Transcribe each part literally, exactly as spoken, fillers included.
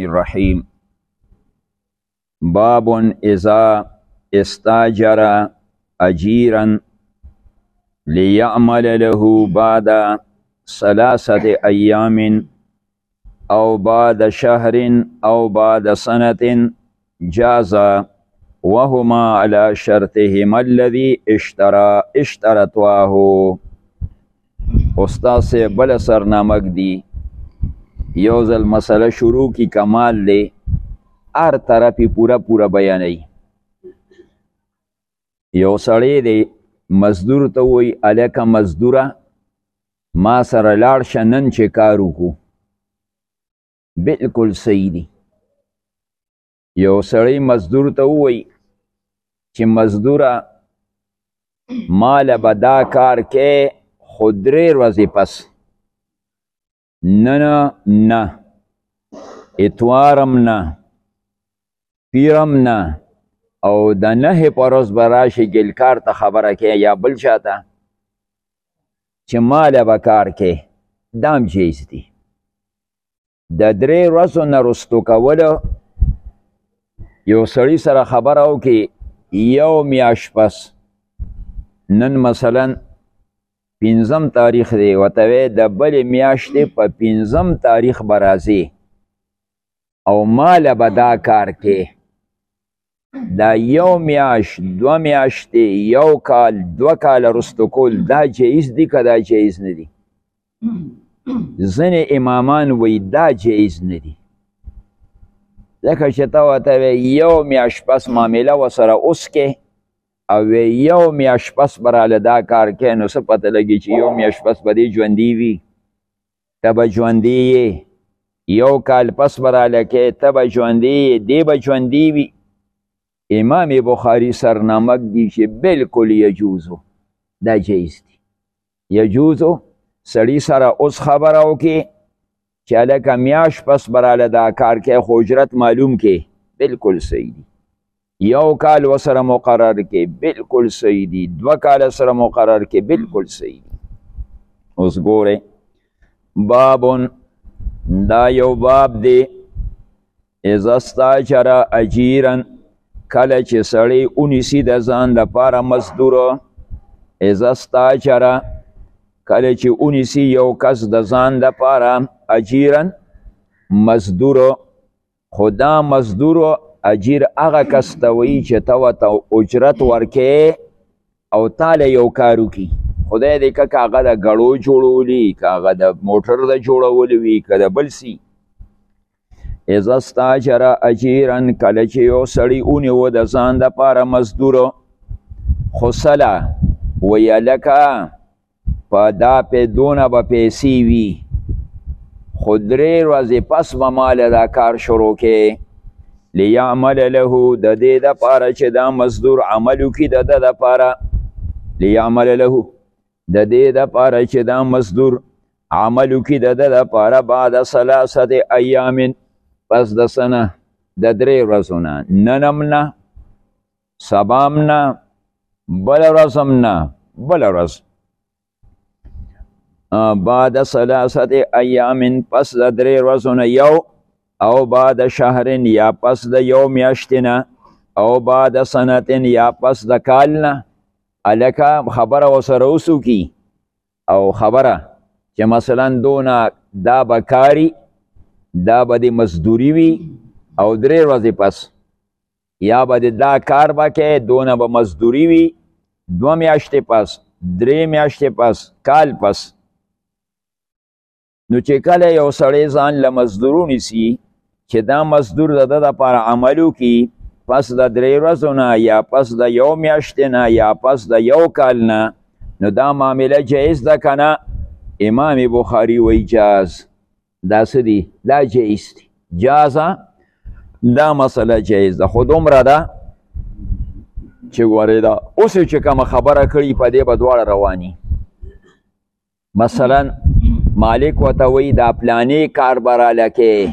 الرحيم. باب إذا استاجر أجيرا ليعمل له بعد ثلاثة أيام أو بعد شهر أو بعد سنة جاز وهما على شرطهما الذي اشترى اشترطواه. استاد سے بل سرنامک دی یو ځل مسئله شروع کی کمال دی هر طرفی پورا پورا بیانی. یو سړی دی مزدور ته وی الکه مزدوره ما سره لاړ شه نن چې کار وکړو. بالکل صحیح دی. یو سړی مزدور ته وی چې مزدوره مال به دا کار کې خو درې ورځې پس نه نه نه اتوارم نه پیرم نه او د نهې په ورځ به راشي ګلکار ته خبره کې یا بل چاته چې ماله به کار کې دام جیز دی. د درې ورځو نه رستو کولو یو سړي سره خبره وکړي یو میاشت پس نن مثلا پنځم تاریخ دی ورته وی د بلې میاشتې په پنځم تاریخ به راځي او ماله به دا کار کې دا یو میاشت دوه میاشتې یو کال دوه کاله رستو کول دا جایز دی که دا جایز نه دی؟ ځینې امامان وی دا جایز نه دی ځکه چې ته ورته وی یو میاشت پس معامله ورسره اوس کې او یو میاشت پس براله دا کار کې نو څه پته لګي چې یو میاشت پس به دې ژوندي وي ته به ژوندي یې، یو کال پس براله کې ته به ژوندي یې دی به ژوندي وي. امام بخاري سرنامک دی چې بالکل یجوزو دا جایز دی. یجوزو سړي سره اوس خبره وکړي چې هلکه میاشت پس براله دا کار کې خو اجرت معلوم کې بالکل صحیح دی. یو کال وسره مقرر کې بالکل صحیح دی. دوه کال سره مقرر کې بالکل صحیح دی. اوس ګوره بابون دا یو باب دی اذا استاجر اجیرن کله چې سړی اونیسي د ځان لپاره مزدوره. اذا استاجر کله چې اونیسي یو کس د ځان لپاره اجیرن مزدوره. خو دا مزدوره اجیر هغه کس ته وایي چې ته ورته اجرت ورکې او تاله یو کار وکړي. خدای دې که که هغه د ګړو جوړولی که هغه د موټر د جوړولی وي که د بل سي. اذا استاجر اجیرن کله چې یو سړي ونیوه د ځان دپاره مزدوره. خو سله ویې لکه په دا پې دونه به پیسې وي خو درې ورځې پس به ماله دا کار شروع کې لیعمل له د دې دپاره چې دا مزدور عمل وکړي د ده دپاره. لیعمل له د دې دپاره چې دا مزدور عمل وکړي د ده دپاره بعد ثلاثة ایام پس د سنه د درې ورځو نه ننم نه سبام نه بله ورځ هم نه بله ورځ بعد ثلاثة ایام پس د درې ورځو نه یو او بعد شهرین یا پس د یو میاشتې نه او بعد سنتین یا پس د کال نه. هلکه خبره ورسره وسوکي او خبره چې مثلا دونه دا به کاري دا به د مزدوري وي او درې ورځې پس یا به د دا کار به کې دونه به مزدوري وي دوه میاشتې پس درې میاشتې پس کال پس. نو چې کله یو سړی ځان له مزدور ونیسي چې دا مزدور د ده دپاره عمل وکړي پس د درې ورځو نه یا پس د یو میاشتې نه یا پس د یو کال نه نو دا معامله جایز ده که نه؟ امام بخاري وایي جاز. دا څه دي؟ دا جایز دی. جازه دا مسله جایز ده. خو دومره ده چې ګورې دا اوس چې کومه خبره کړي په دې به دواړه رواني. مثلا مالک ورته وایي دا پلانې کار به راله کې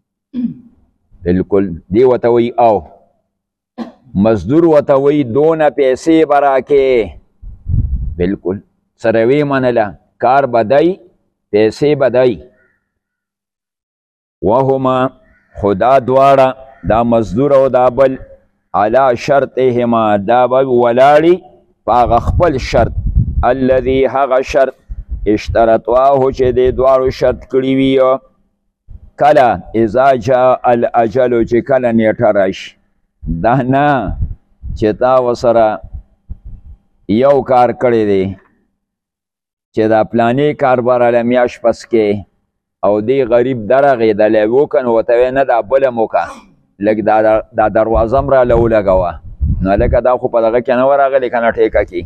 بالکل دی ورته وایي او مزدور ورته وایي دونه پیسې به راکې بالکل سره ویې منله کار به دی پیسې به دی. وهما خدا دواړه دا مزدور او دا بل علا شرطهما دا به ولاړي په هغه خپل شرط الذي هغه شرط اشترطواه چې دې دواړو شرط کړي وي کله اذا جاء الاجل چې کله نیټه راشي دا نه چې تا ورسره یو کار کړی دی چې دا پلانې کار براله میاشت پس کې او دی غریب درغېدلی وکړ نو ورته نه دا بله م وکړه لږ دا دروازه م راله ولګوه نو لکه دا خو په دغه کې نه ورغلی که نه ټیکه کې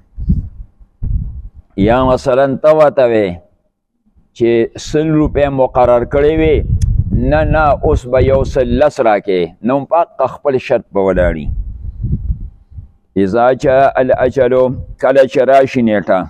یا مثلا ته ورته وې چې سل روپۍ مقرر کړی وي نه نه اوس به یو سل لس راکې نو په خپل شرط به ولاړي اذا جاء الاجل کله چې راشي نیټه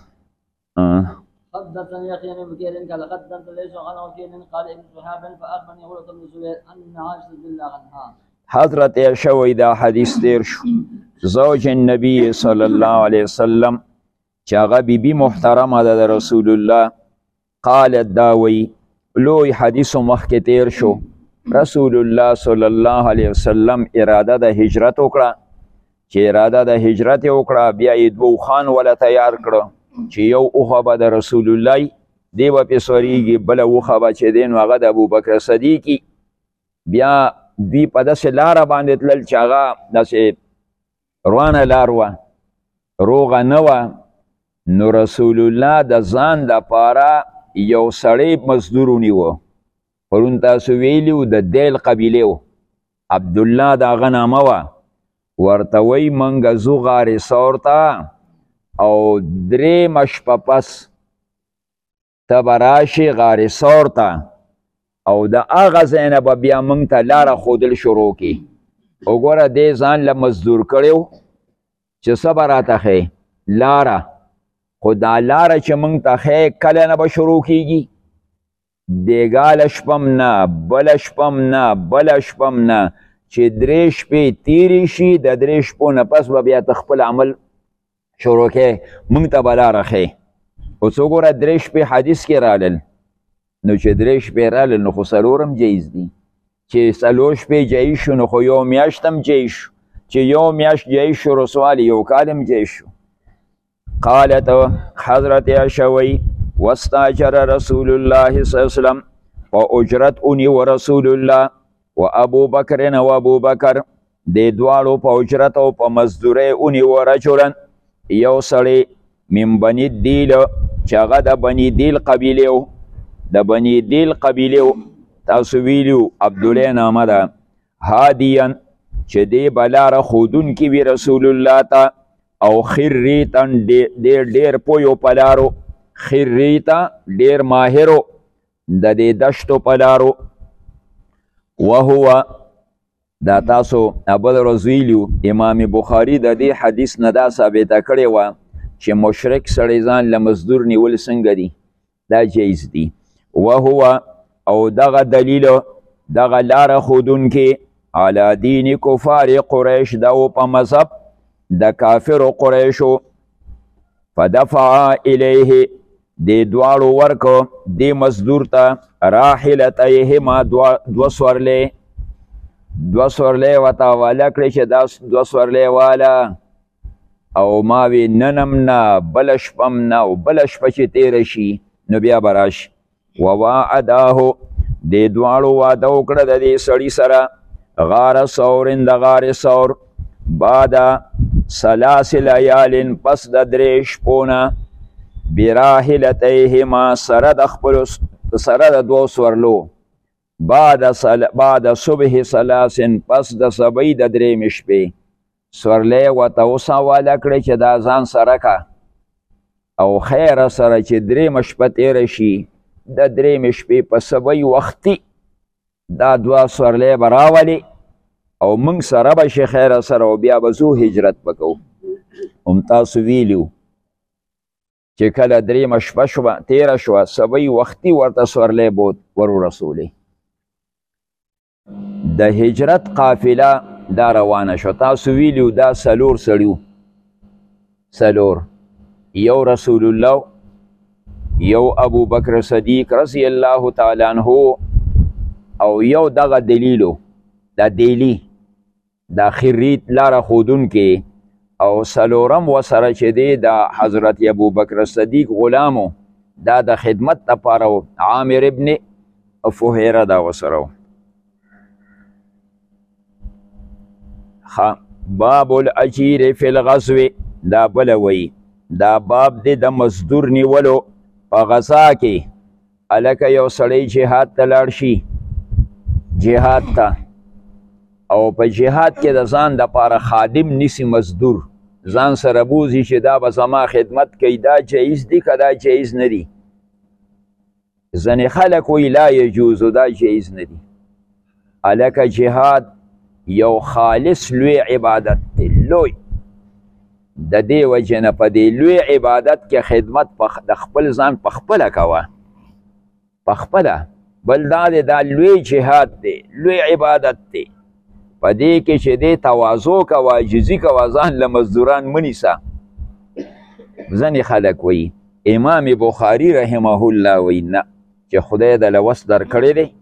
حدثني يحيى بن بكير قال حدثنا ليس عن وكيل قال ابن شهاب فاخبرني عروه بن الزبير ان عائشه رضي الله عنها حضرت عائشه وی دا حدیث تیر شو زوج النبی صلی الله علیه وسلم چې هغه بیبي محترمه ده د رسول الله قالت دا وی لوی حدیث مخکې تیر شو رسول الله صلی الله علیه وسلم اراده د هجرت وکړه چې اراده د هجرت وکړه بیا یې دوه خان ولا تیار کړه چې یو اوخه به د رسول الله دی به پې سوریږي بله اوخه به چې دی نو هغه د ابوبکر صدیقي بیا دوی په داسې لاره باندې تلل چې هغه داسې روانه لار وه روغه نه وه نو رسول الله د ځان لپاره یو سړی مزدور ونیوه پرون تاسو ویلي و د دیل قبیلې و عبدالله د هغه نامه وه ورته وی منګه ځو غارې سور ته او درېیمه شپه پس ته به راشې غارې سور ته او د هغه ځای نه به بیا موږ ته لاره ښودل شروع کړي وګوره دې ځان له مزدور کړی و چې څه به راته ښیې لاره خو دا لاره چې موږ ته ښیې کله نه به شروع کېږي دیګاله شپم نه بله شپم نه بله شپم نه چې درې شپې تیرې شي د درې شپو نه پس به بیا ته خپل عمل شروع کې موږ ته به لاره ښیې اوس وګوره درې شپې حدیث کې رالل نو چې درې شپې رالل نو خو څلور هم جایز دي چې څلور شپې جایز شو نو خو یو میاشت هم جایز شو چې یو میاشت جایز شو رسوال یو کال هم جایز شو قالت حضرت عائشة وی واستاجر رسول الله صلی الله علیه وسلم و اجرت اونی و رسول الله و ابو بکر و ابو بکر دی دوالو په اجرت او په مزدوری اونی و رجلا یو سړی من بنی دیل چې هغه د بنی دیل قبیلې و د بنی دیل قبیلې و تاسو ویلو عبدالله نامه ده هادیان چې دی به لاره ښودونکي وي رسول الله ته او خریتن ډېر ډېر پویو په لارو خریته ډېر ماهرو د دې دشتو په لارو وهو دا تاسو ابل رزویلیو امام بخاری د دې حدیث نه دا ثابته کړې وه چې مشرک سړی ځان له مزدور نیول څنګه دي دا جایز دي وهو او دغه دلیل دغه لاره ښودونکي علی دین کفار قریش دا و په مذهب د کافر قریشو فدفع الیه دی دواړو ورکو دی مزدور ته راحلتیهما دوه سورلې دوه سورلې ورته حواله کړې چې دا دوه سورلې واله او ما وی ننم نه بله شپم نه او بله شپه چې تېره شي نو بیا به راشي وواعداه دی دواړو واده وکړه د دې سړي سره غار سورن د غار سور بعد سلاس لیالن پس د درې شپونه براحلتیهما سره د خپلو سره د دوو سورلو بعد بعد صبح سلاسن پس د سبۍ د درېیمې شپې سورلی ورته اوس حواله کړې چې دا ځان سره که او خیره سره چې درېیمه شپه تېره شي د درېیمې شپې په سبۍ وختي دا دوه سورلی به راولي او موږ سره به شي خیره سره او بیا به زو هجرت به کوو هم تاسو ویلي چې کله درېیمه شپه شوه تېره شوه سبۍ وختي ورته سورلی بود ور ورسولې د هجرت قافله دا روانه شو تاسو ویلي دا څلور سړي څلور یو رسول الله یو ابو بکر صدیق رضی الله تعالی عنه او یو دغه دلیلو دا دیلی دا خریت لاره خودون کې او سلورم وسره چې دی دا حضرت ابو بکر صدیق غلامو دا د خدمت لپاره عامر ابن فهیره دا وسره باب الاجیر فی الغزو دا بل وی دا باب دی د مزدور نیولو په غزا کې الکه یو سړی جهاد ته لاړ شي جهاد ته او په جهاد کې د ځان دپاره خادم نیسي مزدور ځان سره بوزي چې دا به زما خدمت کوي دا جایز دی که دا جایز نه دی ځینې خلک وایي لا یجوزو دا جایز نه دی الکه جهاد یو خالص لوی عبادت دی لوی د دې وجې نه په دې لوی عبادت کې خدمت د خپل ځان په خپله کوه په خپله بل دا دی دا لوی جهاد دی لوی عبادت دی په دې کې چې دی تواضع کوه عاجزي کوه ځان له مزدوران مه نیسه ځینې خلک وایي امام بخاري رحمه الله وایي نه چې خدای دله وس درکړی دی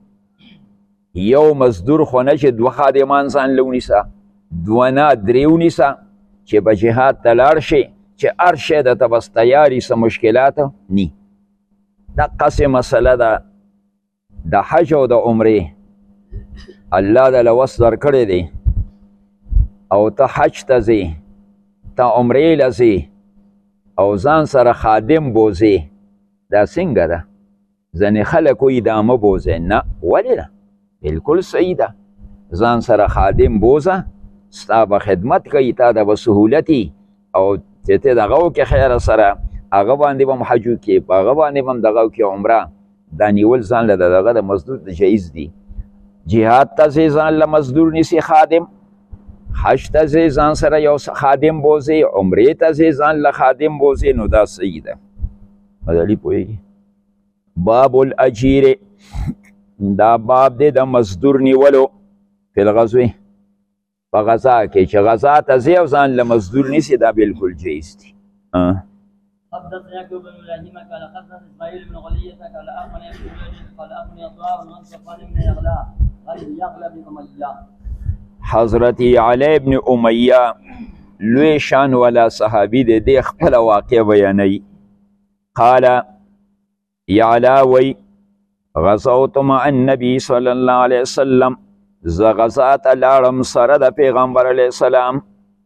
یو مزدور خو نه چې دوه خادمان ځان له ونیسه دوه نه درې ونیسه چې به جهاد ته لاړ شي چې هر شی درته بس تیاري څه مشکلات نی دقسې مسله ده د حج او د عمرې الله دله وس درکړی دی او ته حج ته ځې ته عمرې له ځې او ځان سره خادم بوځې دا څنګه ده ځینې خلک وایي دا مه بوځئ نه ولې ده بلکل صحیح ده ځان سره خادم بوځه ستا به خدمت کوي تا د به سهولتي او چې ته دغه وکړې خیره سره هغه باندې به هم حج وکړې په هغه باندې به هم دغه وکړې عمره دا نیول ځان له د دغه د مزدور د جایز دي جهاد ته ځې ځان له مزدور نیسي خادم حج ته ځې ځان سره یو خادم بوځې عمرې ته ځې ځان له خادم بوځې نو دا صحیح ده مدلي پوهېږي باب الاجیر دا باب دی د مزدور نیولو فی الغزوې په غزا کې چې غزا ته ځې او ځان له مزدور نیسي دا بالکل جایز دي حدثنا يعقوب بن ابراهيم قال حدثنا اسماعيل بن غلية قال اخبرني ابن جريج قال اخبرني عطاء عن صفوان بن يغلا قال يغلا بن اميه حضرت علی بن امیه لوی شان والا صحابي دی دی خپل واقع بیانوي قال یعلا وی غزوت مع النبي صلی الله علیه وسلم ز غزا ته لاړم سره د پیغمبر علیه السلام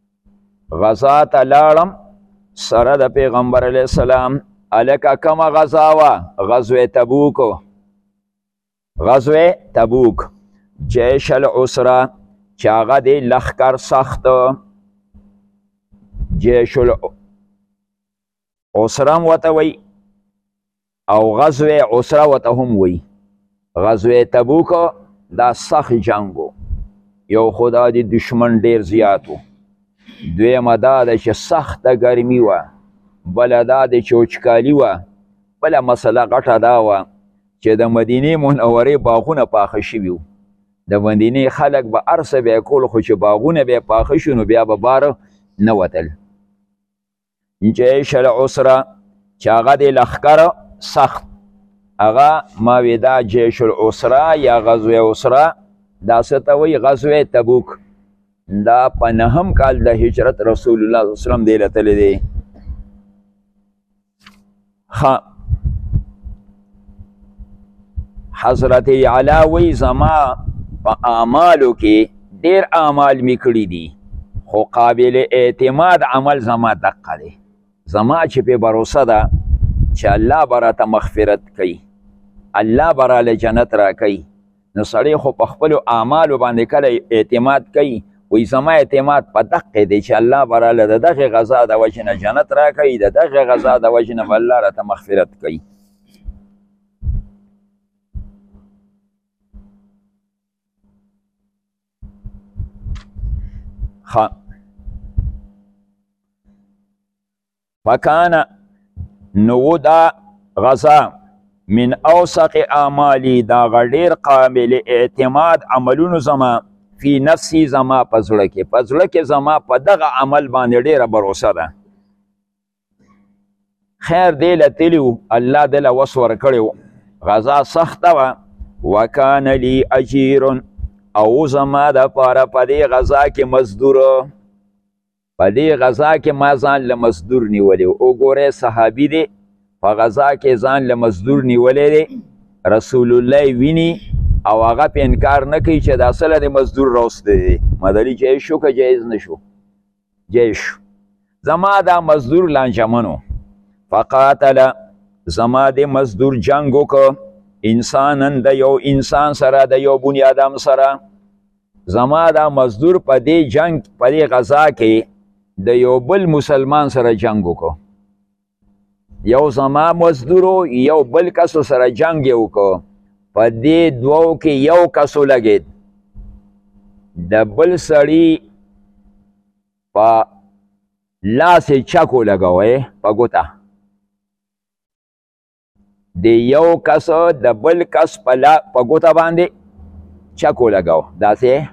غزا ته لاړم سره د پیغمبر علیه السلام الکه کومه غزا وه غزوه تبوک غزوه تبوک جیش العسره چې هغه دی لښکر سخت جیش العسره هم ورته وی او غزوه عسره ورته هم وی غزوه تبوک دا سخت جنگو یو خدا دی دشمن ډیر زیات و دویمه دا ده چې سخته ګرمي وه بله دا ده چې وچکالي وه بله مسله غټه دا وه چې د مدینې منورې باغونه پاخه شوي وو د مدینې خلک به هر څه بیا کول خو چې باغونه بیا پاخه شو نو بیا به باره نه وتل جیش العسره چې هغه د لښکر سخت هغه ما وی دا جیش العسره یا غزوه عسره دا څه ته وایي غزوه تبوک دا په نهم کال د هجرت رسول الله صلی الله علیه وسلم دی لتلی دی حضرت علا وی زما په اعمالو کې ډیر اعمال می کړي دي خو قابل اعتماد عمل زما دقه دی زما چې په باروسه ده چې الله به راته مغفرت کوي الله به راله جنت را کوي نو سړی خو په خپلو اعمالو باندې کله اعتماد کوي وی زما اعتماد په دقه دی چې الله به راله د دغې غذا د وجې نه جنت را کوي د دغې غذا د وجې نه به الله راته مغفرت کوي فکان نو دا غذا من اوسق اعمالی دا غډیر قابل اعتماد عملونو زما فی نفسی زما په زړه کې په زړه کې زما په دغه عمل باندې ډیره بروسه ده خیر دی له تلي الله دله وس ورکړی غذا سخته وه وکان لی اجیر او زما د پاره په دې غذا کې مزدور په دې غذا کې ما ځان له مزدور نیولی وګورئ صحابي دی په غذا کې ځان له مزدور نیولی دی رسول الله ویني او هغه په انکار نه کوي چې دا اصله د مزدور راوستی دی مدلي جایز شو که جایز نه شو جایز شو زما دا مزدور لانجمنو فقاتل زما د مزدور جنگ وکړه انسانن د یو انسان سره د یو بنی آدم سره زما دا مزدور په دې جنگ په دې غذا کې د یو بل مسلمان سره جنگ وکړو یو زما مزدورو یو بل کسو سره جنگ یې وکړو په دې دوو کې یو کسو لګید د بل سړي په لاس یې چکو لګوی په ګوته د یو کس د بل کس په ګوته باندې چکو لګاو داسې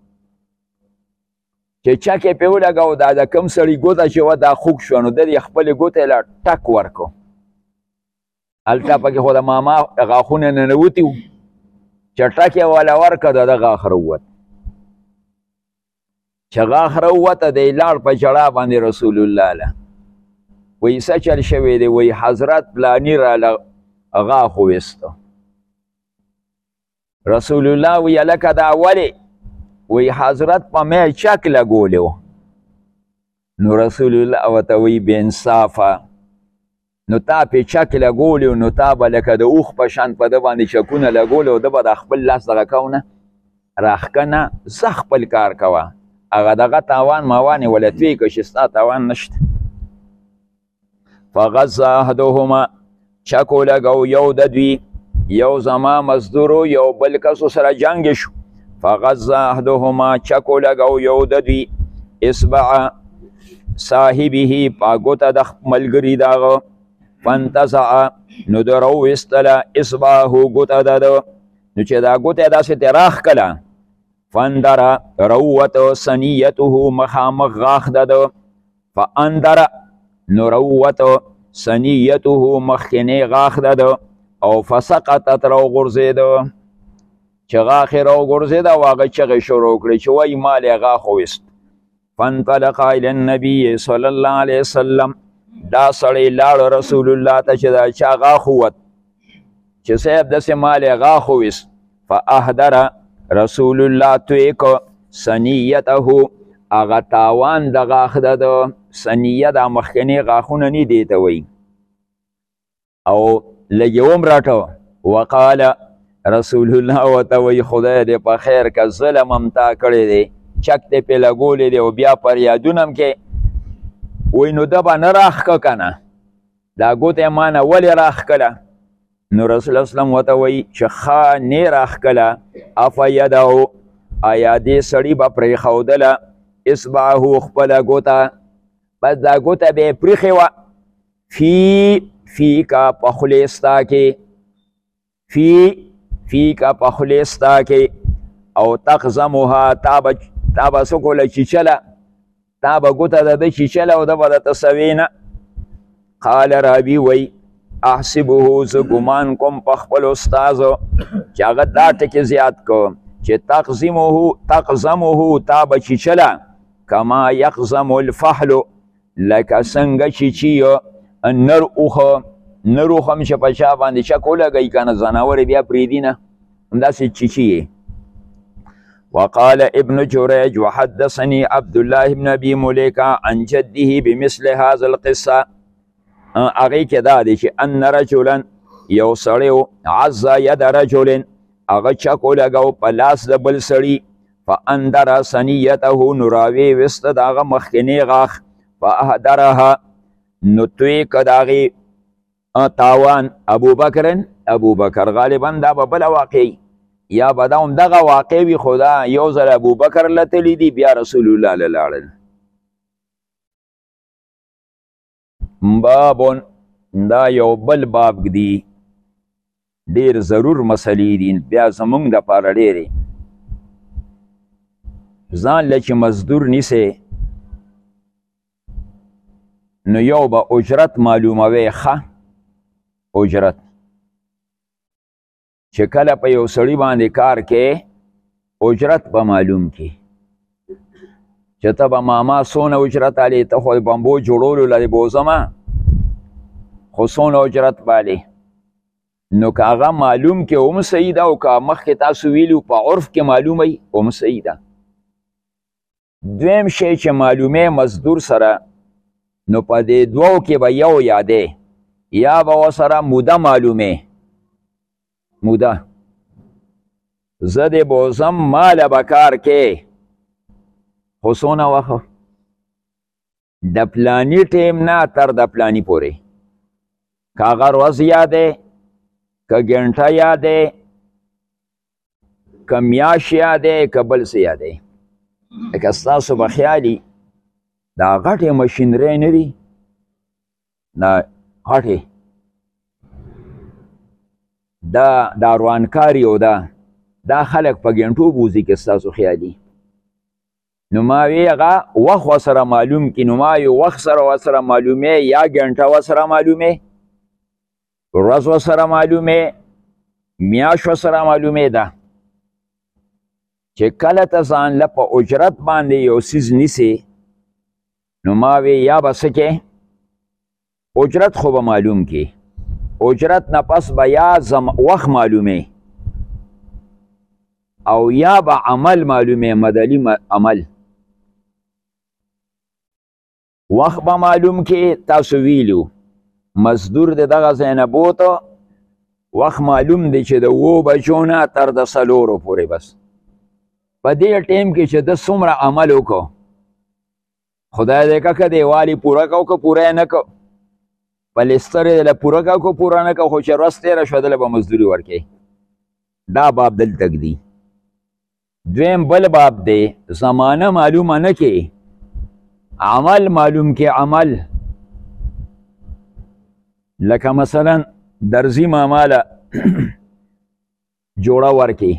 چې چک یې پې ولګاو دا د کوم سړي ګوته چې وه دا خوږ شوه نو د یې خپلې ګوتې له ټک ورکړو هلته پکې خو د ماما غاښونه ننوتي وو چې ټک یې والا ورکړه د ده غاښ راووت چې غاښ راووته دی لاړ په ژړا باندې رسول الله له وایي څه چل شوی دی وایي حضرت پلاني راله غاښ وویسته رسول الله وی لکه دا ولې وی حضرت په می چک لګولی و نو رسول الله ورته وی بې انصافه نو تا پې چک لګولی نو تا به لکه د اوښ په شان په ده باندې چکونه لګولی و ده به د خپل لاس دغه کوونه راښکنه زه خپل کار کوه هغه دغه تاوان ماوان یې وله توی که چې ستا تاوان نشته فغزا احدهما چکو لګو یو د دوی یو زما مزدورو یو بل کسو سره جنگ شو فغزا احدهما چکو لګو یو د دوی اصبع صاحبه په ګوته د ملګري دغه فانتزع نو د راویستله اصبعه ګوته د ده نو چې دا ګوته یې داسې ترې راښکله فاندره راووته ثنیته مخامخ غاښ د ده فاندره نو راووته ثنیته مخکنی غاښ د ده او فسقطت راوغورځېده چې غاښ یې راوغورځېده او هغه چغې شروع کړې چې وایي مال یې غاښ وویست فانطلق الی النبي صلی الله علیه وسلم دا سړی لاړ رسول الله ته چې دا چا غاښ ووت چې صاحب داسې مال یې غاښ وویست فاهدر رسول الله توی که ثنیته هغه تاوان د غاښ د ده ثنیه دا مخکنی غاښونه نه دی ته وایي او لږ یې ومرټه وقال رسول الله ورته وایي خدای دې په خیر که ظلم هم تا کړی دی چک دې پې لګولی دی او بیا فریادونه هم کې وایي نو ده به نه راښکه که نه دا ګوته یې ما نه ولې راښکله نو رسول الله وسلم ورته وایي چې ښه نه راښکله افیده آیا دې سړي به پرېښودله اصبعه خپله ګوته بس دا ګوته به یې پرېښې وه فی فی کا په خولې ستا کې فی فی کا په خولې ستا کې او تقزمها تا به تا به څه کوله چیچله تا به ګوته د ده چیچله او ده به درته سوې نه قال رابي وی احسبه زه ګمان کوم په خپل استازو چې هغه دا ټکې زیات کوم چې تقزمه تقزمه تا به چیچله کما یقزم الفحل لکه څنګه چیچي نر اوخه نر اوخه هم چې په چا باندې چک ولګوي که نه ځناور بیا پرېږدي نه همداسې چیچي وقال ابن جريج وحدثني عبد الله بن ابي مليكه عن جده بمثل هذا القصه هغې کې دا دی چې ان رجلا یو سړی عز ید رجل هغه چک ولګو په لاس د بل سړي فاندر ثنیته نو راویسته د هغه مخکنی غاښ فاهدرها نو توی که د هغې تاوان ابوبکر ابوبکر غالبا دا به بله واقع یا به دا هم دغه واقع وي خو دا یو ځل ابوبکر له تللی دي بیا رسول الله له لاړل بابون دا یو بل باب دی ډیر ضرور مسلې دي بیا زمونږ دپاره ډېرې ځان له چې مزدور نیسې نو یو به اجرت معلوموي ښه اجرت چې کله په یو سړي باندې کار کې اجرت به معلوم کی چې ته به ماما څونه اجرت الی ته خو بمبو جوړولو لرې بوزمه خو څونه اجرت بالی نو که هغه معلوم کې هم صحیح ده او که مخکې تاسو ویلو په عرف کې معلومه هم صحیح ده. دویم شی چې معلومه مزدور سره نو په دې دوو کې به یو یادې یا به ورسره موده معلومې موده زه دې بوزم ماله به کار کې خو څونه وخت د پلاني ټیم نه تر د پلاني پورې که هغه ورځ یادې که ګنټه یادې که میاشت یادې که بل څه یادې لکه ستاسو به خیالي دا غټې مشینرۍ نه دي دا غټې دا دا روانکاري او دا دا خلک په ګنټو بوځي که ستاسو خیالي نو ما وی هغه وخت ورسره معلوم کړي نو ما یو وخت سره ورسره معلومې یا ګنټه ورسره معلومې ورځ ورسره معلومې میاشت ورسره معلومې ده چې کله ته ځان له په اجرت باندې یو څیز نیسې نو ما وی یا به څه کې اجرت خو به معلوم کې اجرت نه پس به یا وخت معلومې او یا به عمل معلومې مدلي عمل وخت به معلوم کې تاسو ویلو مزدور د دغه ځای نه بوته وخت معلوم دی چې د اوو بجو نه تر د څلورو پورې بس په دې ټیم کې چې د څومره عمل وکړو خدای دې که دیوالي پوره کو که پوره نه کو پلستر یې له پوره کو که پوره نه کو خو چې ورځ تېره شوه دله به مزدوري ورکوي دا باب دلته ږدي. دویم بل باب دی زمانه معلومه نه کې عمل معلوم کې عمل لکه مثلا درزی ماماله جوړه ورکي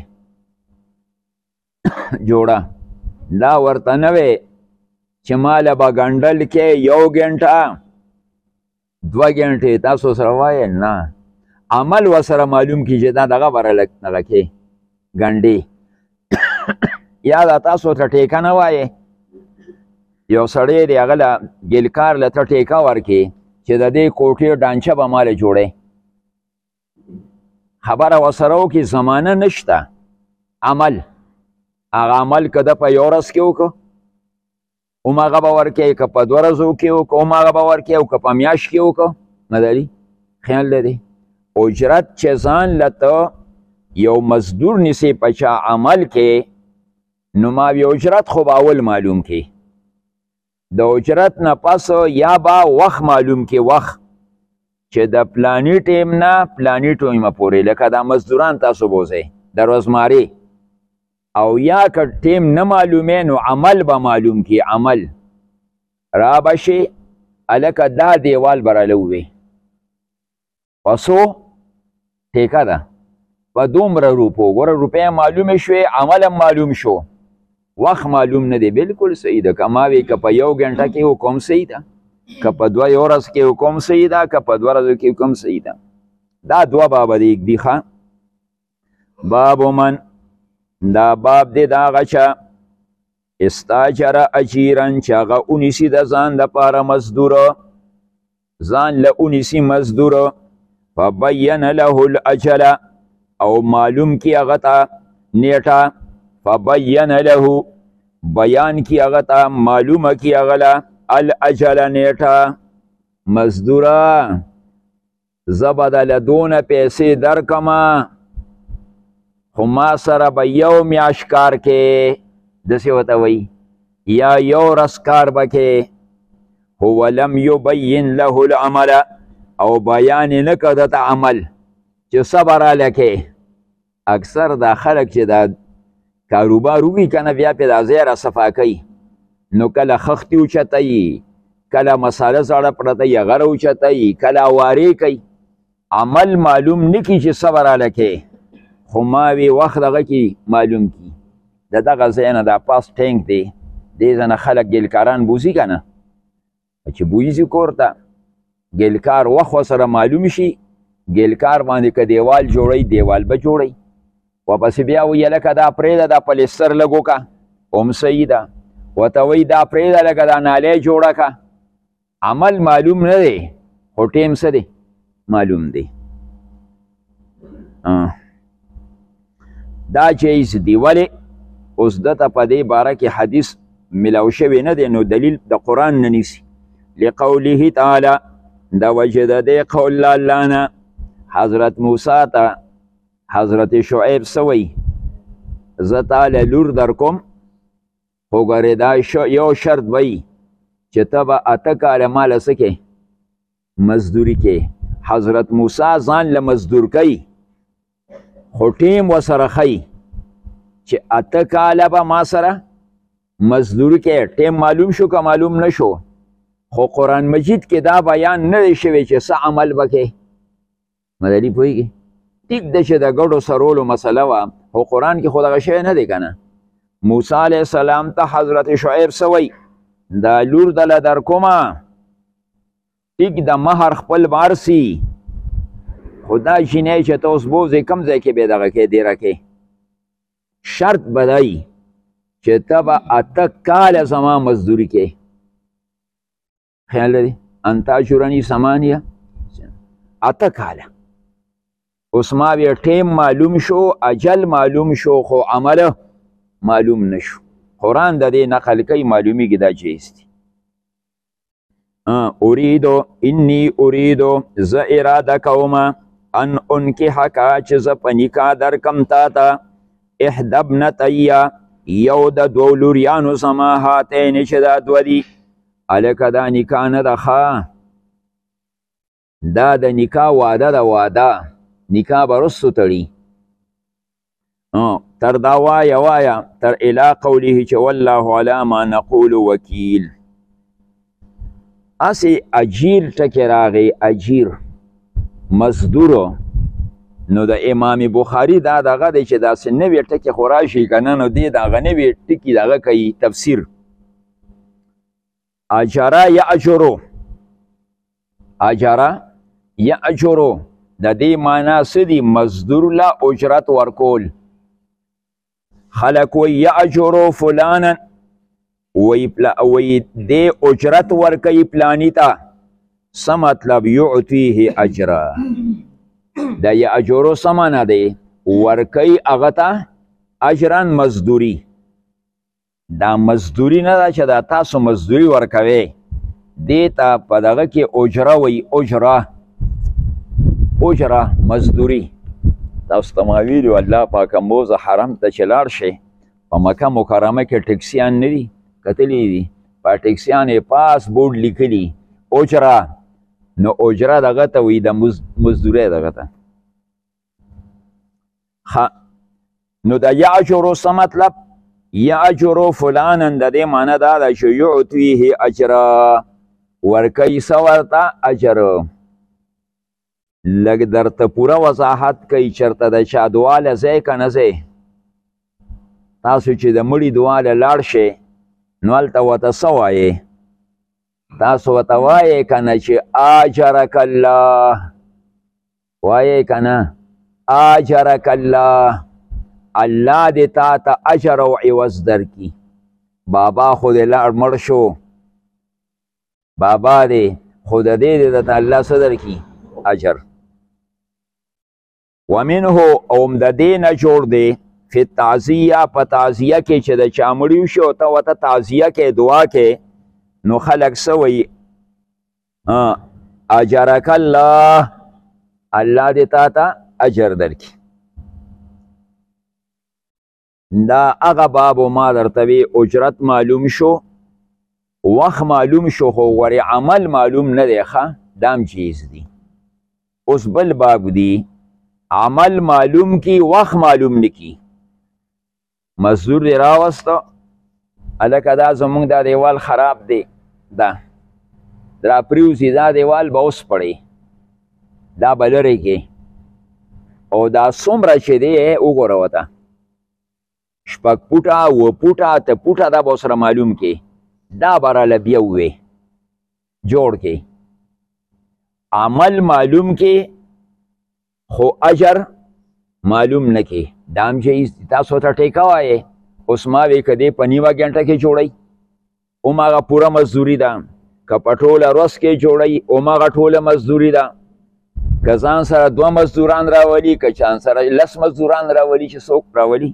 جوړه دا ورته نه وی چې ماله به ګنډل کې یو ګنټه دوه ګنټې تاسو سره وایې نه عمل ورسره معلوم کړي چې دا دغه بره دغه کې ګنډې یا دا تاسو ته ټیکه نه وایې یو سړی دی هغه له ګلکار له ته ټیکه ورکړي چې د دې کوټې ډانچه به ماله جوړی خبره ورسره وکړي زمانه نشته عمل هغه عمل که ده په یو ورځ کې وکړو هم هغه به ورکوي که په دوه ورځو کې وکړو هم هغه به ورکوي او که په میاشت کې وکړو مدلي خیال لري اجرت چې ځان له ته یو مزدور نیسي په چا عمل کې نو ما وی اجرت خو به اول معلوم کې د اجرت نه پس یا به وخت معلوم کې وخت چې د پلاني ټیم نه پلاني ټیمه پورې لکه دا مزدوران تاسو بوځئ د ورځمارې او یا که ټیم نه معلومې نو عمل به معلوم کې عمل را به شي هلکه دا دیوال به راله ووي په څو ټیکه ده په دومره روپو ګوره روپۍ معلومې شوې عمل هم معلوم شو وخت معلوم نه دی بلکل صحیح ده که ما وی که په یو ګنټه کې حکم صحیح ده که په دوه یو ورځ کې حکم صحیح ده که په دوه ورځو کې حکم صحیح ده دا دوه بابه دی دی ښه باب من دا باب دی د هغه چا استاجره اجیرن چې هغه اونیسي د ځان دپاره مزدوره ځان له اونیسي مزدوره فبین له الاجل او معلوم کی هغه ته نیټه فبین له بیان کی هغه ته معلومه کی هغه له الاجل نیټه مزدوره زه به دله دونه پیسې درکمه خو ما سره به یو میاشت کار کې داسې ورته وایي یا یو ورځ کار به کې خو ولم یبین له العمل او بیان یې نه کړه دته عمل چې صبر هله کې اکثر دا خلک چې دا کاروبار وکړي که نه بیا پې دا ځای را صفا کوي نو کله خښتې اوچتوي کله مساله زړه پرته یې غره اوچتوي کله اوارې کوي عمل معلوم نه کړي چې صبر هله کې خو ما وی وخت دغه کې معلوم کی د دغه ځای نه دا پاس ټینک دی دې ځای نه خلک ګلکاران بوځي که نه چې بویځي کور ته ګلکار وخت ورسره معلوم شي ګیلکار باندې که دیوال جوړی دیوال به جوړی واپس بیا وی لکه دا پرېږده دا پلستر لږ وکړه هم صحیح ده ورته وایي دا پرېږده لکه دا نالی جوړه که عمل معلوم نه دی خو ټیم څه دی معلوم دی دا جایز دی ولې اوس دته په دې باره کې حدیث ملاو شوی نه دی نو دلیل د قرآن نه نیسي لقوله تعالی د وجې د دې قول الله نه حضرت موسی ته حضرت شعیب څه وایي زه تاله لور در کوم خو ګورې دا یو شرط وایي چې ته به اته کاله ماله څه کې مزدوري کې حضرت موسی ځان له مزدور کوي خو ټیم ورسره ښیي چې اته کاله به ما سره مزدوري کې ټیم معلوم شو که معلوم نه شو خو قرآن مجید کې دا بیان نه دی شوی چې څه عمل به کې مدلي پوهېږي ټیک ده چې د ګډو سرولو مسله وه خو قرآن کې خو دغه شوی نه دی که نه موسی علیه السلام ته حضرت شعیب څه وایي دا لور دله در کومه ټیک د مهر خپل بارسي خو دا جینۍ چې ته اوس بوځې کوم ځای کې به دغه کې دیره کې شرط به دی چې ته به اته کاله زما مزدوري کې خیال لري ان تاجرني ثمانیه اته کاله اوس ما بیا ټیم معلوم شو اجل معلوم شو خو عمله معلوم نشو قرآن د دې نقل کوي معلومیږي دا جایز دی اریدو انی اریدو زه اراده کوم ان انکحک چې زه په نکاح درکم تا ته احدى ابنتي یو د دوو لوریانو زما هاتین چې دا دوه دي هلکه دا نکاح نه ده ښه دا د نکاح واده ده واده نکاح به رستو تړي تر دا وایه وایه تر الی قوله چې والله علی ما نقول وکیل اسی اجیر ټکی راغی اجیر مزدورو نو د امام بخاری دا دغه دی چې داسې نوي ټکي خو راشي که نه نو دی دغه نوي ټکي دغه کوي تفسیر اجره یاجرو اجره یاجرو د دې معنا څه دي مزدور له اجرت ورکول خلک وی یاجرو فلانا وی دې اجرت ورکوي پلانی ته څه مطلب یعطیه اجره د یاجرو څه معنا دی ورکوي هغه ته اجرا مزدوري دا مزدوري نه ده چې دا تاسو مزدوري ورکوئ دې ته په دغه کې اجره وی اجره اجره مزدوري تاسو ته ما ویلي الله پاک امبوزه حرم ته چې لاړ شئ په مکه مکرمه کې ټکسیان نه دي کتلی دي په ټکسیان یې پاس بورډ لیکلي اجره نو اجره دغه ته وایي د مزدورۍ دغه ته نو د یاجرو څه مطلب یاجرو فلانا د دې معنی دا ده چې یعطیه اجره ورکوي څه ورته اجر لږ درته پوره وضاحت کوي چېرته د چا دواله ځای که نه ځای تاسو چې د مړي دواله لاړ شئ نو هلته ورته څه وایې تاسو ورته وایې که نه چې اجرک الله وایې که نه اجرک الله الله دې تا ته اجر او عوض درکړي بابا خو دې لاړ مړ شو بابا دې خو د دې دې درته الله څه درکړي اجر ومنه اوم د دې نه جوړ دی فی تعزیه په تعزیه کې چې د چا مړي وشي او ته ورته تعزیه کې دعا کې نو خلک څه وایي اجرک الله الله دې تا ته اجر درکړي دا هغه باب ما درته وی اجرت معلوم شو وخت معلوم شو خو ورې عمل معلوم نه دی ښه دام چیز دی اوس بل باب دی عمل معلوم کی وخت معلوم نکی مزدور دی راوسته هلکه دا زمونږ دا دیوال خراب دی دا را پریوزي دا دیوال به اوس پړی دا به لرې کې او دا څومره چې دی وګوره ورته شپږ پوټه اوه پوټه اته پوټه دا به سره معلوم کې دا به راله بیا ووې جوړ کې عمل معلوم کې خو اجر معلوم نه کې. دا هم چې تاسو ته ټیکه وایې اوس ما وی که دی په نیمه ګنټه کې جوړی هماغه پوره مزدوري ده، که په ټوله ورځ کې جوړی هماغه ټوله مزدوري ده. که ځان سره دوه مزدوران راولي که ځان سره لس مزدوران راولي چې څوک راولي.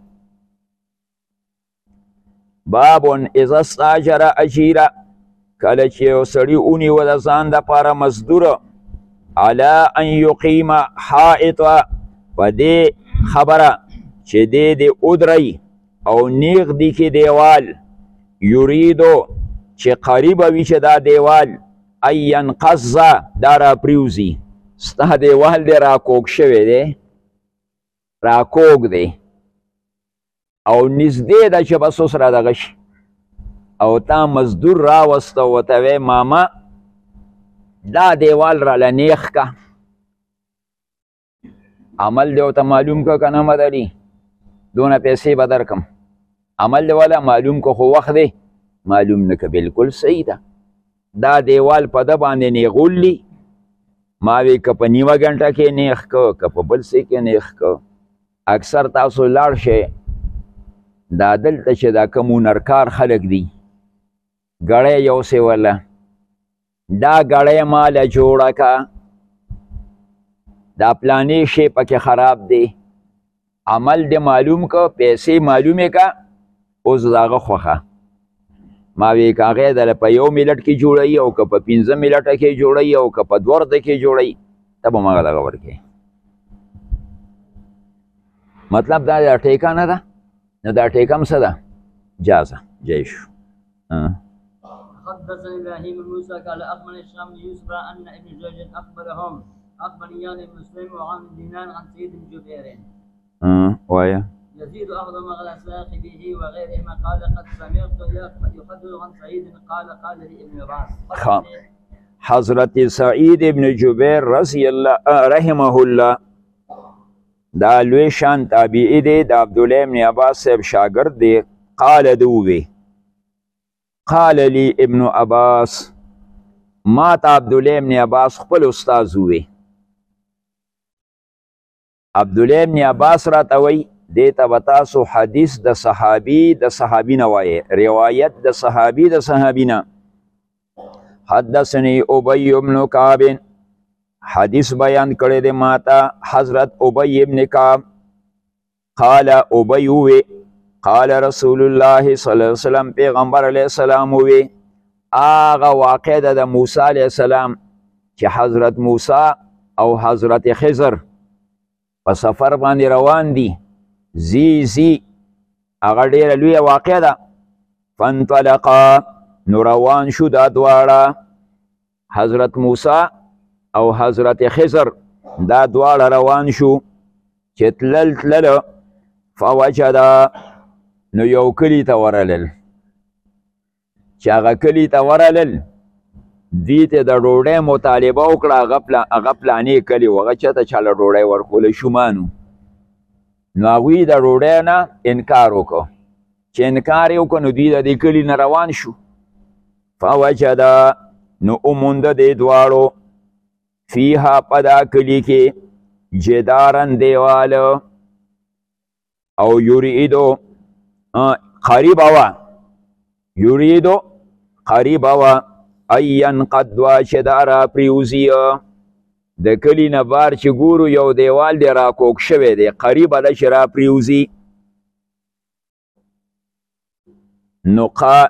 بابون اذا استاجر اجیره کله چې یو سړي ونیوه د ځان دپاره مزدوره علی ان یقیم حائطه په دې خبره چې دی د ودرئ او نیغ دی کې دیوال یریدو چې قریبه وي چې دا دیوال ان ینقض دا را پریوزي. ستا دیوال دی راکوږ شوی دی راکوږ دی او نږدې ده چې بس اوس را دغه شي او تا مزدور راوسته ورته وی ماما دا دیوال راله نیغ که. عمل دی ورته معلوم که که نه مدري دونه پیسې به درکم. عمل دی والا معلوم که خو وخت دی معلوم نه که. بلکل صحیح ده. دا دیوال په ده باندې نیغولی ما وی که په نیمه ګنټه کې نیغ که که په بل څه کې نیغ که. اکثر تاسو لاړ شئ دا دلته چې دا کوم هنرکار خلک دي ګړی یوسې وله دا ګړی ماله جوړه که دا پلانې شی پکې خراب دی. عمل دی معلوم که پیسې معلومې که اوس د هغه خوښه. ما وی که هغې دله په یو ملټ کې جوړوي او که په پنځه ملټه کې جوړوي او که په دوه ورځه کې جوړوي ته به هماغه دغه ورکوي. مطلب دا دا ټیکه نه ده نو دا ټیکه هم څه ده جازه جای شو. حدثني ابراهيم بن موسى قال اخبرني الشام بن يوسف ان ابن جريج اخبرهم اخبرني عن مسلم وعن دينار عن سيد بن جبير اه وايه يزيد اعظم على صاحبه وغيرهما قال قد سمعت يحدث عن سعيد قال قال لي ابن عباس. حضرت سعید ابن جبیر رضی الله رحمه الله دا لوی شان تابعی دی د عبدالله ابن عباس صاحب شاگرد دی. قال دووی قال لی ابن عباس ما تا عبدالله ابن عباس خپل استاذ وی. عبدالله ابن عباس را توی دیتا بتاسو حدیث د صحابی د صحابی نوائی روایت د صحابی د صحابی نا. حدثنی ابی ابن کعب حدیث بیان کرده دی ماتا حضرت ابی ابن کعب قال ابی وی قال رسول الله صلی اللہ علیہ وسلم پیغمبر علیہ السلام وی آغا واقع د موسی علیہ السلام چې حضرت موسی او حضرت خضر په سفر باندې روان دي زی زی هغه ډیره لویه واقع ده. فانطلقا نو روان شو دا دواړه حضرت موسی او حضرت خضر دا دواړه روان شو چې تلل تلل فوجدا نو یو کلی ته ورلل چې هغه کلی ته ورلل دې ته د ډوډۍ مطالبه وکړه هغه پلانې کلي و هغه چاته چاله ډوډۍ ورکوله شومانو نو هغوی د ډوډۍ نه انکار وکړو چې انکار یې وکړو نو دوی د دې کلي نه روان شو. فوجدا نو ومونده دې دواړو فیها په دا کلي کې جدارن دیواله او یریدو قریبه وه یریدو قریبه وه این قدوا چې دا را پریوزي د کلي نه بار چې ګورو یو دیوال دی را کوږ شوی دی قریبه ده چې را پریوزي. نو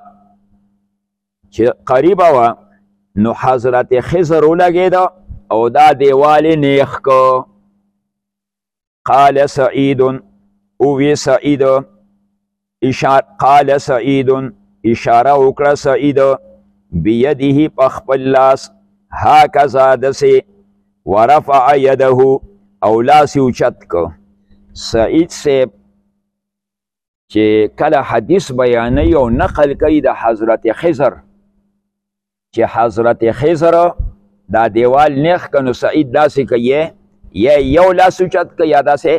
چې قریبه وه نو حضرت خضر ولګېده او دا دیوال یې نیغ که. قال سعید اووی سعید قال سعید اشاره وکړه سعید بیده په خپل لاس هکذا دسې ورفع یده او لاس یې اوچت که. سعید صاحب چې کله حدیث بیانوي او نقل کوي د حضرت خضر چې حضرت خضر دا دیوال نیغ که نو سعید داسې کوي یا یو لاس اوچت که یا داسې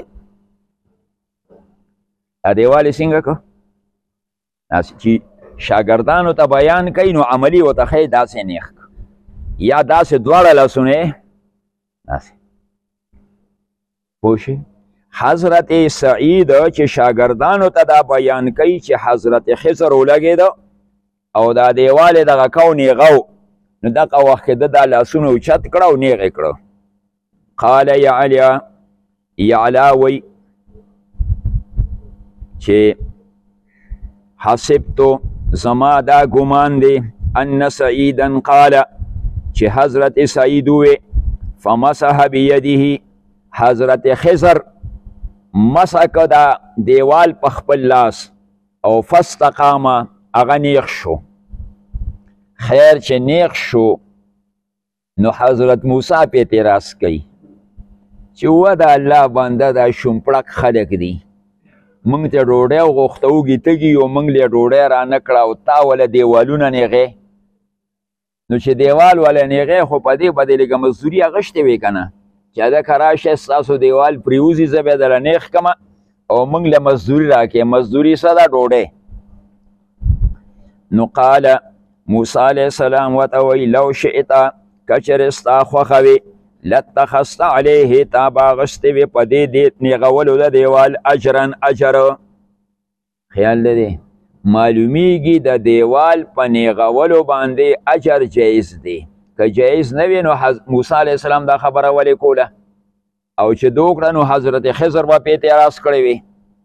دا دیوال یې څنګه که داسې چې شاگردانو ته بیان کوي نو عملی ورته ښیي داسې نیغ که یا داسې دواړه لاسونه یې داسې پوه حضرت سعید چې شاګردانو ته دا بیان کوي چې حضرت خضر ولګېده او دا دیوال یې دغه کو نیغه و نو دغه وخت کې ده دا لاسونه اوچت کړه او نیغې کړه. قال یعلا یعلا وی چې حسبتو زما دا ګمان دی ان سعیدا قال چې حضرت سعید وی فمسح بیده حضرت خضر مسک دا دیوال په خپل لاس او فاستقام هغه نیغ شو. خیر چې نیغ شو نو حضرت موسی په اعتراض کوي چې و د الله بنده دا شومپړک خلک دي موږ ته ډوډۍ وغوښته وږي تږي یو موږ له ډوډۍ رانه کړه او تا وله دیوالونه نیغې نو چې دیوال وله نیغې خو په دې باندې لږه مزدوري اغشتې وې که نه چې هلکه راشه ستاسو دیوال پرېوځي زه بیا دله نیغ کړمه او موږ له مزدوري راکړې مزدوري څه ده ډوډۍ. نو قال موسی علیه السلام ورته وایي لو شئت که چېرې ستا خوښه وي لاتخذت علیه تا به اخیستې وې په دې نیغولو د دیوال اجرا اجر. خیال لرې معلومیږي د دیوال په نیغولو باندې اجر جایز دی که جایز نه وي نو موسی علیه السلام دا خبره ولې کوله او چې دو کړه نو حضرت خضر به پې اعتراض کړی وي.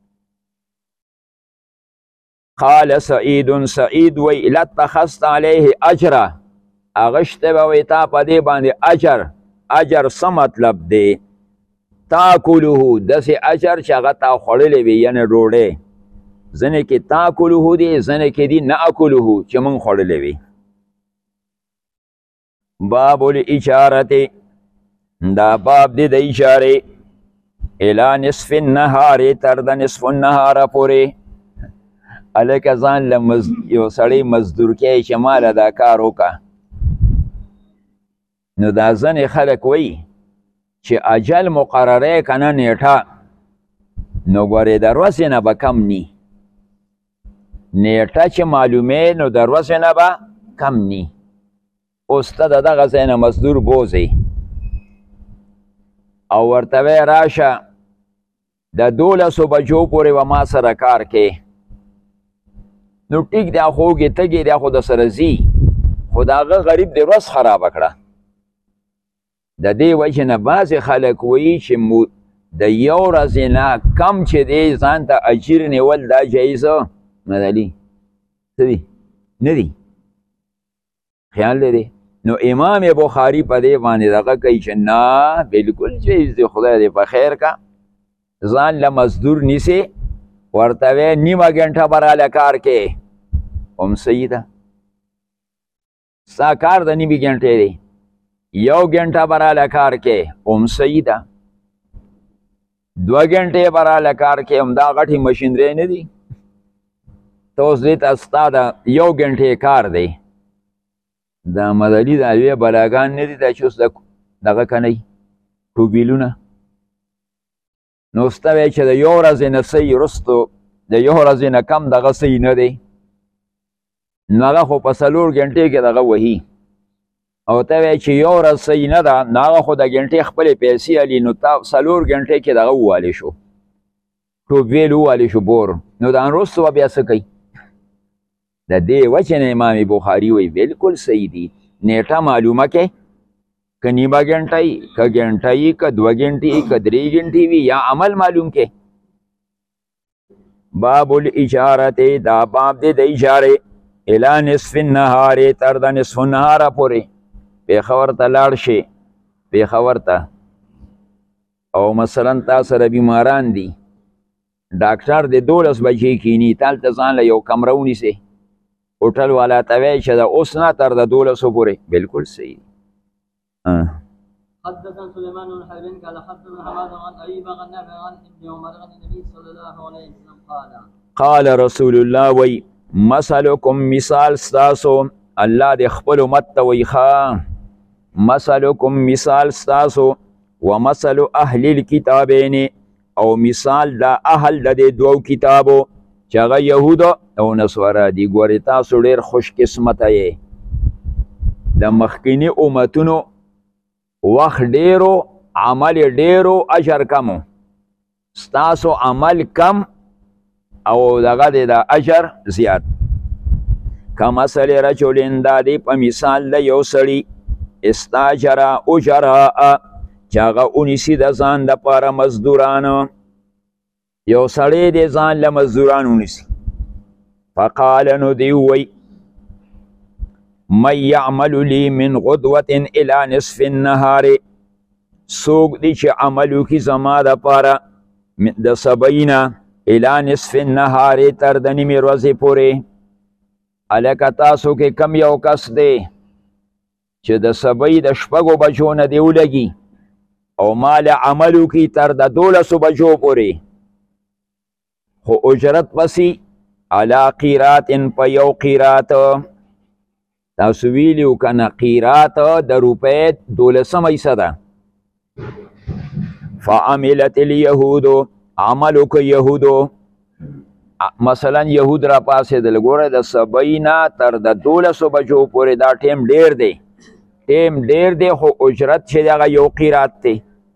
قال سعید سعید وی لاتخذت علیه اجره اغشته به وی تا په دې باندې اجر اجر څه مطلب دی تاکلوه داسې اجر چې هغه تا خوړلی وي یعنې ډوډۍ ځینې کې تاکلوه دی ځینې کې دي نه اکلوه چې موږ خوړلی وي. باب الاشارت دا باب دی د اشارې الی نصف النهار تر د نصف النهار پورې هلکه ځان له یو سړی مزدور کوي چې ماله دا کار وکړه نو دا ځینې خلک وایي چې اجل مقرره که نه نیټه نو ګورې د ورځې نه به کم ني نیټه چې معلومې نو د ورځې نه به کم ني. اوس ته د دغه ځای نه مزدور بوځئ او ورته وی راشه د دولسو بجو پورې به ما سره کار کې نو ټیک دی خو وږې تږې دی خو د سره ځي خو د هغه غریب د ورځ خرابه کړه. د دې وجې نه بعضې خلک وایي چې د یو ورځې نه کم چې دی ځان ته اجیر نیول دا جایزه مدلي څه دي نه دي. خیال لري نو امام بخاري په دې باندې دغه کوي چې نه بلکل جایز دی خدای دې په خیر کا ځان له مزدور نیسې ورته وی نیمه ګنټه به راله کار کې هم صحیح ده ستا کار د نیمې ګنټې دی یو ګنټه به راله کار کې هم صحیح ده دوه ګنټې به راله کار کې هم دا غټې مشینرۍ نه دي ته اوس دې ته ستا د یو ګنټې کار دی دا مدلي دا لویه بلاګان نه دي دا چې اوس دغه کنئ ټوبیلونه نو سته وی چې د یو ورځې نه صحیح وروستو د یو ورځې نه کم دغه صحیح نه دی نو هغه خو په څلور ګنټې کې دغه وهي او ته وی چې یو ورځ صحیح نه ده نو هغه خو د ګنټې خپلې پیسې علي نو تا څلور ګنټې کې دغه ووالی شو ټوبویل ووالی شو بور نو د ان وروستو به بیا څه کوي د دې وجې نه امام بخاري وایي بلکل صحیح دي نیټه معلومه کې که نیمه ګنټه وي که ګنټه وي که دوه ګنټې وي که درې ګنټې وي یا عمل معلوم کې. باب الاشارت دا باب دی د اشارې الی نصف النهار تر د نصف النهار پورې پېښور ته لاړ شي پېښور ته او مثلا تا سره بیماران دي ډاکټر د دولس بجې کیني تالته ځان له یو کمره ونیسئ هوټل والا ته وایي چې د اوس نه تر د دولسو پورې بلکل صحیح. حدثنا سليمان بن حرب قال حدثنا حماد عن ايوب عن نافع عن ابن عمر عن النبي صلى الله عليه وسلم قال قال رسول الله وی مثلکم مثال ستاسو الله د خپل امت ته وی ښه مثلکم مثال ستاسو ومثل اهل الكتابین او مثال د اهل د دې دوو کتابو چې هغه یهود او نصارا دي. ګورې تاسو ډېر خوش قسمته یې د مخکیني امتونو وخت ډیرو عمل ډیرو اجر کمو ستاسو عمل کم او دغه دی د اجر زیات. کمثل رجل دا دی په مثال د یو سړي استاجر اجراء چې هغه اونیسي د ځان دپاره مزدوران. یو سړی دی ځان له مزدوران اونیسي. فقال نو دی ووی من یعمل لی من غدوة الى نصف النهار څوک دی چې عمل وکړي زما دپاره د سبعینه الى نصف النهار تر د نیمې ورځې پورې. هلکه تاسو کې کم یو کس دی چې د سبعی د شپږو بجو نه دی ولګي او مال عمل وکړي تر د دولسو بجو پورې، خو اجرت پسې علا قیرات په یو قیرات. تاسو ویلیو کنه قیرات د روپۍ دولسم حصه ده. فعملت الیهود عمل وکړه یهودو. مثلا یهود را پاسېدل، ګوره د سبعی نه تر د دولسو بجو پورې دا ټیم ډیر دی، ټیم ډیر دی، خو اجرت چې دغه یو قیرات دی.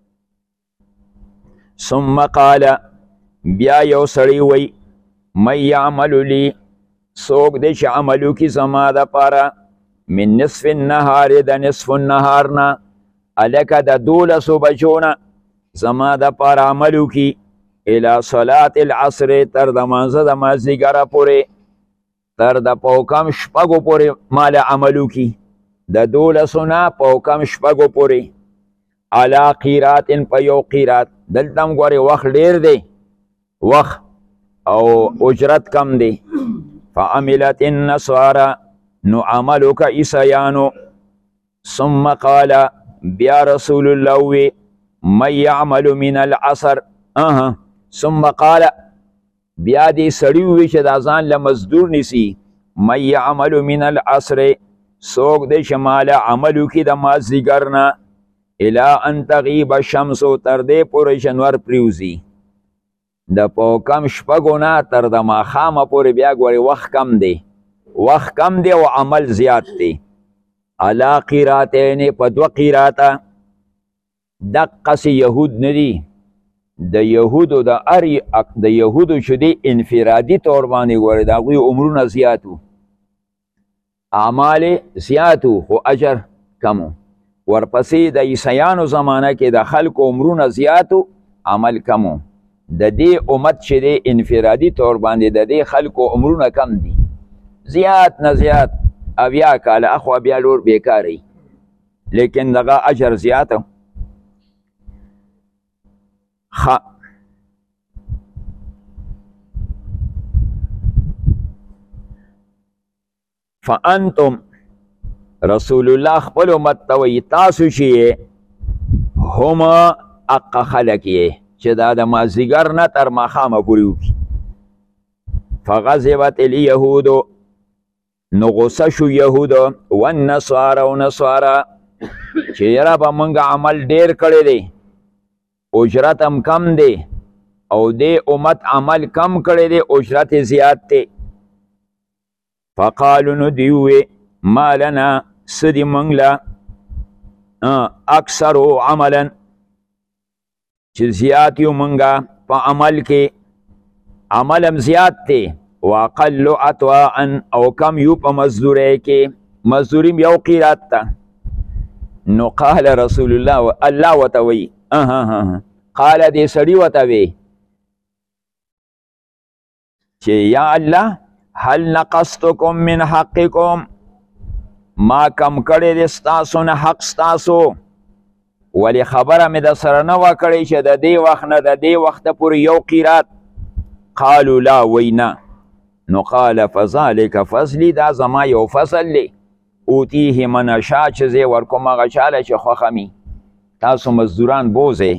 ثم قال بیا یو سړی وی من یعمل لی څوک دی چې عمل وکړي زما دپاره من نصف النهار د نصف النهار نه، هلکه د دولسو بجو نه زما دپاره عمل وکړي الى صلاة العصر تر د مانځه د مازدیګره پورې، تر د پوکم شپږو پورې مال عمل وکړي، د دولسو نه پوکم شپږو پورې. علا قیرات په یو قیرات. دلته هم ګورې وخت ډیر دی، وخت او اجرت کم دی. فعملت النصارى نو عمل وکړه عیسیانو. ثم قال بیا رسول الله وی من یعمل من العصر. اها ثم قال بیا دې سړي ووی چې دا ځان له مزدور نیسي من یعمل من العصر څوک دی چې ماله عمل وکړي د مازدیګر نه الى ان تغیب الشمس تر دې پورې چې نور پریوځي. د پوکم شپږو نه تر د ماښامه پورې بیا ګورې وخت کم دی، وخت کم دی او عمل زیات دی. علا قیراتین په دوه قیراته. دقسې یهود نه دي، د یهودو د هر د یهودو چې دی انفرادي طور باندې ګورې د هغوی عمرونه زیات وو، اعمال زیات وو خو اجر کم وو. ورپسې د عیسیانو زمانه کې د خلکو عمرونه زیات وو، عمل کم وو. د دې امت چې دی انفرادي طور باندې د دې خلکو عمرونه کم دي، زیات نه زیات اویا کاله اخوا بیا لور بیکاری، لیکن دغه اجر زیات. خ فانتم رسول الله خپل امت ته وایي تاسو چې هم اق خلک یې چې دا د مازدیګر نه تر ماښامه پورې وکړي. فغضبت الیهود نو غصه شو یهود والنصارى او نصارا چې یاره به موږ عمل ډیر کړی دی، اجرت هم کم دی، او دې امت عمل کم کړی دی، اجرت زیات دی. فقالو نو دوی ووی ما لنا څه دي موږ له اکثرو عملا چې زیات یو موږ په عمل کې، عمل هم زیات دی، واقل عطواء او کم یو په مزدورۍ کې، مزدوري یو قیرات ته. نو قال رسول الله الله ورته وایي قال دې سړي ورته وی چې یا الله هل نقصتکم من حقکم، ما کم کړی دی ستاسو نه حق ستاسو، ولې خبره مې د سره نه وه کړې چې د دې وخت نه د دې وخته پورې یو قیرات. قالو لا وینا. نو قال فذلک فضلی دا زما یو فضل دی، اوتیه من اشاء چې زه ورکوم هغه چاله چې خوښه می. تاسو مزدوران بوزئ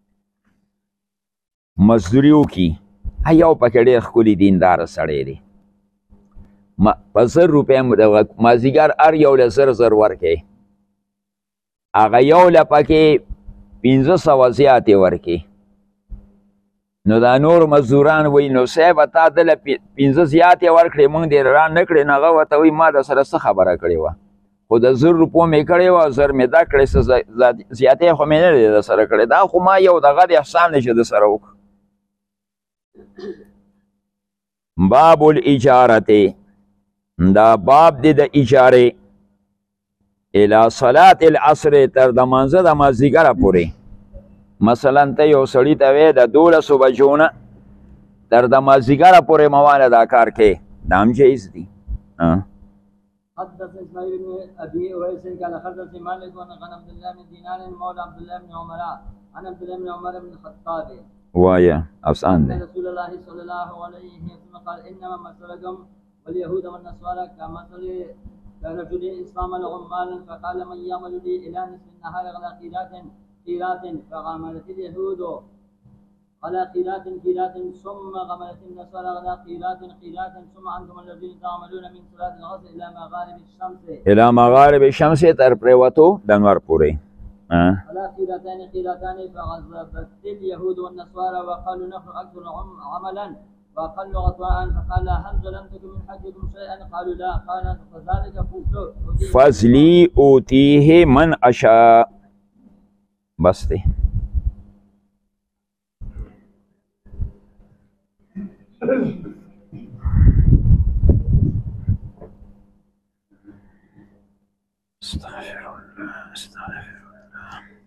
مزدوري وکړي، یو پکې ډېر ښکلي دینداره سړی دی، په زر روپۍ مازدیګر هر یو له زر زر ورکوي، هغه یو له پکې پنځه سوه زیاتې ورکوي. نو دا نور مزدوران وایي نو صاحبه تا دله پنځه زیاتې ورکړې موږ دې را نه کړې. نو هغه ورته وایي ما در سره څه خبره کړې وه، خو د زر روپو مې کړې وه، زر مې دا کړې، څه زیاتې خو مې نه دی در سره کړې، دا خو ما یو دغه د احسان دی چې در سره وکړو. باب الاجارته دا باب دی د اجاره الى صلاة العصر تر د منځه د مازدیګره پورې. مثلا ته یو سړي ته وې د دولسو بجو نه تر د مازدیګره پورې موانه دا کار کې دا هم جایز دي. حدث اسماعيل بن ابي اويس قال حدث مالك عن عبد الله بن دينار مولى عبد الله بن عمر عن عبد الله بن عمر بن الخطاب وایا افسان ده. رسول الله صلى الله عليه وسلم قال انما مثلكم واليهود والنصارى كمثل رجل اسلام العمال فقال من يعمل لي الى نصف النهار على قيرات قيرات فغمرت اليهود على قيرات قيرات ثم غمرت النصارى على قيرات قيرات ثم انتم الذين تعملون من صلاه العصر الى مغارب الشمس الى مغارب الشمس تر پریوتو دنور پورې على قيرتان قيرتان فغضبت اليهود والنصارى وقالوا نحن اكثر عملا وأقل غطاء فقال هل ظلمتكم من حجكم شيئا قالوا لا قال فذلك فضلي أوتيه من أشاء. بس دي استغفر الله استغفر الله.